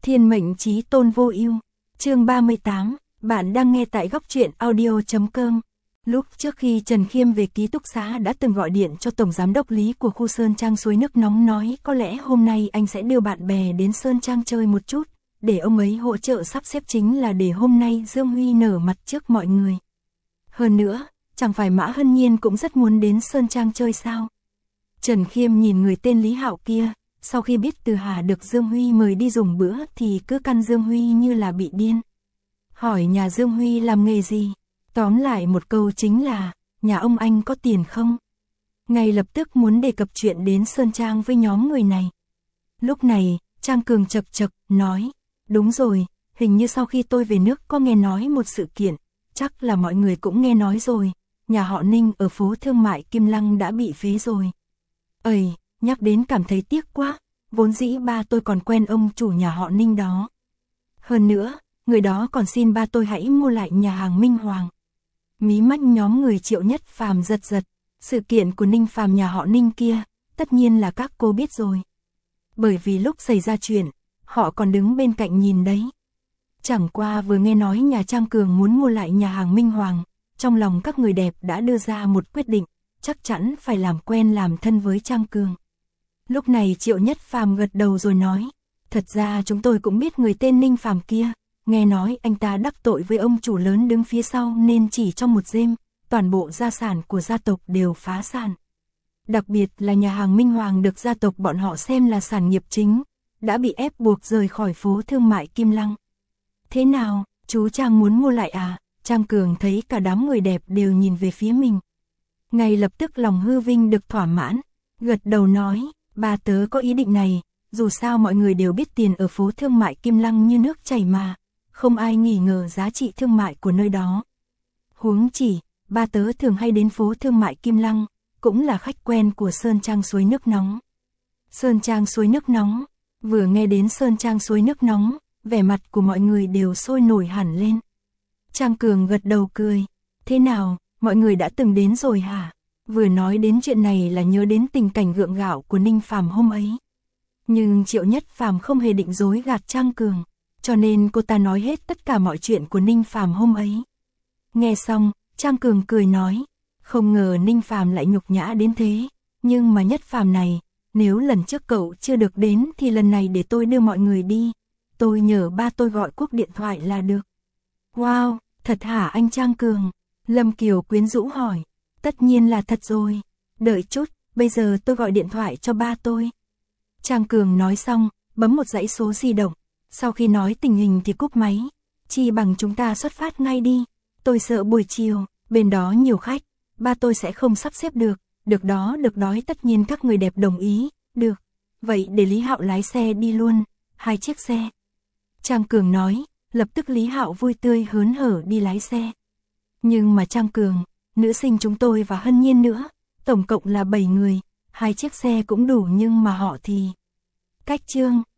Thiên mệnh chí tôn vô ưu. Chương 38, bạn đang nghe tại góc truyện audio.com. Lúc trước khi Trần Khiêm về ký túc xá đã từng gọi điện cho tổng giám đốc Lý của khu Sơn Trang suối nước nóng, nói có lẽ hôm nay anh sẽ đưa bạn bè đến Sơn Trang chơi một chút, để ông ấy hỗ trợ sắp xếp, chính là để hôm nay Dương Huy nở mặt trước mọi người. Hơn nữa, chẳng phải Mã Hân Nhiên cũng rất muốn đến Sơn Trang chơi sao? Trần Khiêm nhìn người tên Lý Hạo kia, sau khi biết Từ Hà được Dương Huy mời đi dùng bữa thì cứ căn Dương Huy như là bị điên. Hỏi nhà Dương Huy làm nghề gì? Tóm lại một câu chính là, nhà ông anh có tiền không? Ngay lập tức muốn đề cập chuyện đến Sơn Trang với nhóm người này. Lúc này, Trang Cường chật chật, nói, đúng rồi, hình như sau khi tôi về nước có nghe nói một sự kiện, chắc là mọi người cũng nghe nói rồi, nhà họ Ninh ở phố thương mại Kim Lăng đã bị phế rồi. Ây, nhắc đến cảm thấy tiếc quá, vốn dĩ ba tôi còn quen ông chủ nhà họ Ninh đó. Hơn nữa, người đó còn xin ba tôi hãy mua lại nhà hàng Minh Hoàng. Mí mắt nhóm người Triệu Nhất Phàm giật giật, sự kiện của Ninh Phàm nhà họ Ninh kia, tất nhiên là các cô biết rồi. Bởi vì lúc xảy ra chuyện, họ còn đứng bên cạnh nhìn đấy. Chẳng qua vừa nghe nói nhà Trang Cường muốn mua lại nhà hàng Minh Hoàng, trong lòng các người đẹp đã đưa ra một quyết định, chắc chắn phải làm quen làm thân với Trang Cường. Lúc này Triệu Nhất Phàm gật đầu rồi nói, thật ra chúng tôi cũng biết người tên Ninh Phàm kia, nghe nói anh ta đắc tội với ông chủ lớn đứng phía sau nên chỉ trong một đêm, toàn bộ gia sản của gia tộc đều phá sản. Đặc biệt là nhà hàng Minh Hoàng được gia tộc bọn họ xem là sản nghiệp chính, đã bị ép buộc rời khỏi phố thương mại Kim Lăng. Thế nào, chú Trang muốn mua lại à? Trang Cường thấy cả đám người đẹp đều nhìn về phía mình. Ngay lập tức lòng hư vinh được thỏa mãn, gật đầu nói, ba tớ có ý định này, dù sao mọi người đều biết tiền ở phố thương mại Kim Lăng như nước chảy mà, không ai nghi ngờ giá trị thương mại của nơi đó. Huống chỉ, ba tớ thường hay đến phố thương mại Kim Lăng, cũng là khách quen của Sơn Trang suối nước nóng. Sơn Trang suối nước nóng, vừa nghe đến Sơn Trang suối nước nóng, vẻ mặt của mọi người đều sôi nổi hẳn lên. Trang Cường gật đầu cười, thế nào, mọi người đã từng đến rồi hả? Vừa nói đến chuyện này là nhớ đến tình cảnh gượng gạo của Ninh Phàm hôm ấy. Nhưng Triệu Nhất Phàm không hề định dối gạt Trang Cường, cho nên cô ta nói hết tất cả mọi chuyện của Ninh Phàm hôm ấy. Nghe xong, Trang Cường cười nói, không ngờ Ninh Phàm lại nhục nhã đến thế, nhưng mà Nhất Phàm này, nếu lần trước cậu chưa được đến thì lần này để tôi đưa mọi người đi, tôi nhờ ba tôi gọi cuộc điện thoại là được. Wow, thật hả anh Trang Cường? Lâm Kiều quyến rũ hỏi. Tất nhiên là thật rồi, đợi chút, bây giờ tôi gọi điện thoại cho ba tôi. Trang Cường nói xong, bấm một dãy số di động, sau khi nói tình hình thì cúp máy. Chi bằng chúng ta xuất phát ngay đi, tôi sợ buổi chiều, bên đó nhiều khách, ba tôi sẽ không sắp xếp được. Được đó, được đói, tất nhiên các người đẹp đồng ý, được. Vậy để Lý Hạo lái xe đi luôn, 2 chiếc xe. Trang Cường nói, lập tức Lý Hạo vui tươi hớn hở đi lái xe. Nhưng mà Trang Cường, nữ sinh chúng tôi và Hân Nhiên nữa, tổng cộng là 7 người, 2 chiếc xe cũng đủ nhưng mà họ thì... Cách Trương,